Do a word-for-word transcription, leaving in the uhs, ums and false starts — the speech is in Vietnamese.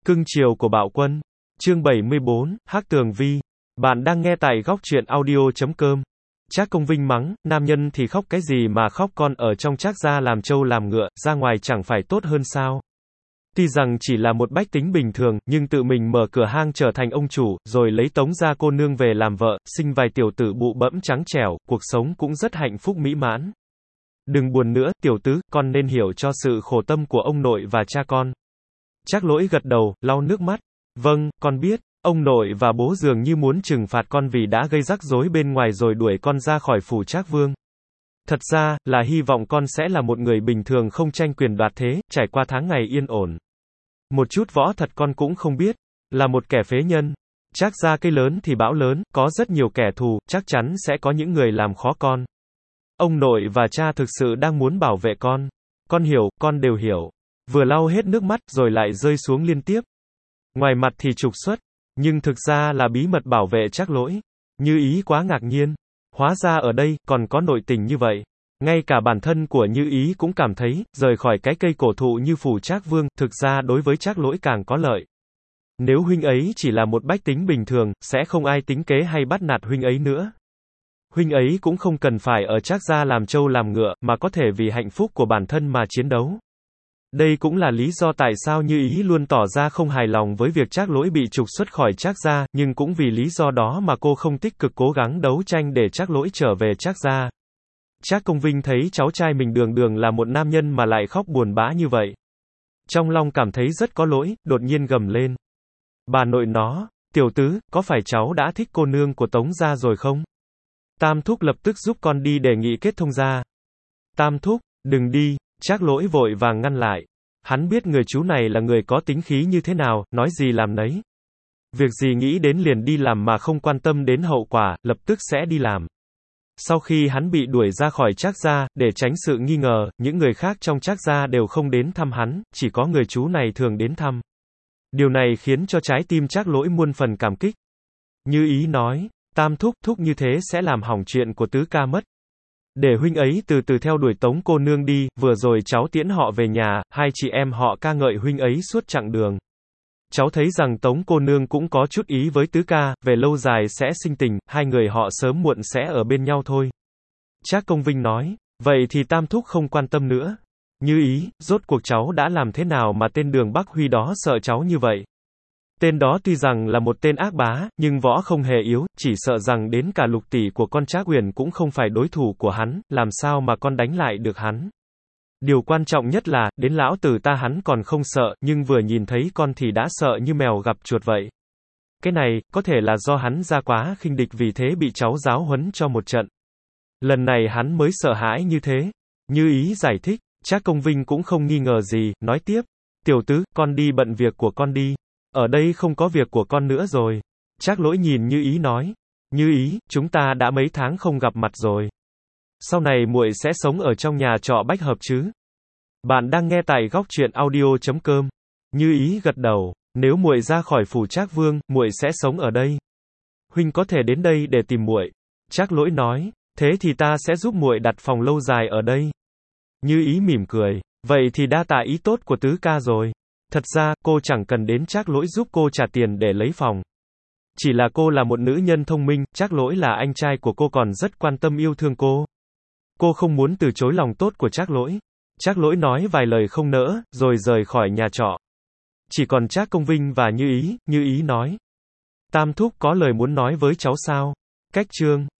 Cưng chiều của Bạo Quân. Chương bảy mươi bốn, Hắc Tường Vi. Bạn đang nghe tại góc truyện audio chấm com. Trác Công Vinh mắng, nam nhân thì khóc cái gì mà khóc, con ở trong Trác gia làm trâu làm ngựa, ra ngoài chẳng phải tốt hơn sao? Tuy rằng chỉ là một bách tính bình thường, nhưng tự mình mở cửa hang trở thành ông chủ, rồi lấy Tống gia cô nương về làm vợ, sinh vài tiểu tử bụ bẫm trắng trẻo, cuộc sống cũng rất hạnh phúc mỹ mãn. Đừng buồn nữa, tiểu tứ, con nên hiểu cho sự khổ tâm của ông nội và cha con. Trác Lỗi gật đầu, lau nước mắt. Vâng, con biết, ông nội và bố dường như muốn trừng phạt con vì đã gây rắc rối bên ngoài rồi đuổi con ra khỏi phủ Trác Vương. Thật ra, là hy vọng con sẽ là một người bình thường không tranh quyền đoạt thế, trải qua tháng ngày yên ổn. Một chút võ thật con cũng không biết, là một kẻ phế nhân. Trác gia cây lớn thì bão lớn, có rất nhiều kẻ thù, chắc chắn sẽ có những người làm khó con. Ông nội và cha thực sự đang muốn bảo vệ con. Con hiểu, con đều hiểu. Vừa lau hết nước mắt rồi lại rơi xuống liên tiếp. Ngoài mặt thì trục xuất, nhưng thực ra là bí mật bảo vệ Trác Lỗi. Như Ý quá ngạc nhiên. Hóa ra ở đây, còn có nội tình như vậy. Ngay cả bản thân của Như Ý cũng cảm thấy, rời khỏi cái cây cổ thụ như phủ Trác Vương, thực ra đối với Trác Lỗi càng có lợi. Nếu huynh ấy chỉ là một bách tính bình thường, sẽ không ai tính kế hay bắt nạt huynh ấy nữa. Huynh ấy cũng không cần phải ở Trác gia làm trâu làm ngựa, mà có thể vì hạnh phúc của bản thân mà chiến đấu. Đây cũng là lý do tại sao Như Ý luôn tỏ ra không hài lòng với việc Trác Lỗi bị trục xuất khỏi Trác gia, nhưng cũng vì lý do đó mà cô không tích cực cố gắng đấu tranh để Trác Lỗi trở về Trác gia. Trác Công Vinh thấy cháu trai mình đường đường là một nam nhân mà lại khóc buồn bã như vậy. Trong lòng cảm thấy rất có lỗi, đột nhiên gầm lên. Bà nội nó, tiểu tứ, có phải cháu đã thích cô nương của Tống gia rồi không? Tam thúc lập tức giúp con đi đề nghị kết thông gia. Tam thúc, đừng đi, Trác Lỗi vội vàng ngăn lại. Hắn biết người chú này là người có tính khí như thế nào, nói gì làm nấy. Việc gì nghĩ đến liền đi làm mà không quan tâm đến hậu quả, lập tức sẽ đi làm. Sau khi hắn bị đuổi ra khỏi Trác gia, để tránh sự nghi ngờ, những người khác trong Trác gia đều không đến thăm hắn, chỉ có người chú này thường đến thăm. Điều này khiến cho trái tim Trác Lỗi muôn phần cảm kích. Như Ý nói, Tam thúc, thúc như thế sẽ làm hỏng chuyện của tứ ca mất. Để huynh ấy từ từ theo đuổi Tống cô nương đi, vừa rồi cháu tiễn họ về nhà, hai chị em họ ca ngợi huynh ấy suốt chặng đường. Cháu thấy rằng Tống cô nương cũng có chút ý với tứ ca, về lâu dài sẽ sinh tình, hai người họ sớm muộn sẽ ở bên nhau thôi. Trác Công Vinh nói, vậy thì Tam thúc không quan tâm nữa. Như Ý, rốt cuộc cháu đã làm thế nào mà tên Đường Bắc Huy đó sợ cháu như vậy? Tên đó tuy rằng là một tên ác bá, nhưng võ không hề yếu, chỉ sợ rằng đến cả lục tỷ của con Trác Uyển cũng không phải đối thủ của hắn, làm sao mà con đánh lại được hắn. Điều quan trọng nhất là, đến lão tử ta hắn còn không sợ, nhưng vừa nhìn thấy con thì đã sợ như mèo gặp chuột vậy. Cái này, có thể là do hắn ra quá khinh địch vì thế bị cháu giáo huấn cho một trận. Lần này hắn mới sợ hãi như thế. Như Ý giải thích, Trác Công Vinh cũng không nghi ngờ gì, nói tiếp. Tiểu tứ, con đi bận việc của con đi. Ở đây không có việc của con nữa rồi. Trác Lỗi nhìn Như Ý nói. Như Ý, chúng ta đã mấy tháng không gặp mặt rồi. Sau này muội sẽ sống ở trong nhà trọ Bách Hợp chứ? Bạn đang nghe tại góc truyện audio chấm com. Như Ý gật đầu. Nếu muội ra khỏi phủ Trác Vương, muội sẽ sống ở đây. Huynh có thể đến đây để tìm muội. Trác Lỗi nói. Thế thì ta sẽ giúp muội đặt phòng lâu dài ở đây. Như Ý mỉm cười. Vậy thì đa tạ ý tốt của tứ ca rồi. Thật ra, cô chẳng cần đến Trác Lỗi giúp cô trả tiền để lấy phòng. Chỉ là cô là một nữ nhân thông minh, Trác Lỗi là anh trai của cô còn rất quan tâm yêu thương cô. Cô không muốn từ chối lòng tốt của Trác Lỗi. Trác Lỗi nói vài lời không nỡ, rồi rời khỏi nhà trọ. Chỉ còn Trác Công Vinh và Như Ý, Như Ý nói. Tam thúc có lời muốn nói với cháu sao? Cách chương.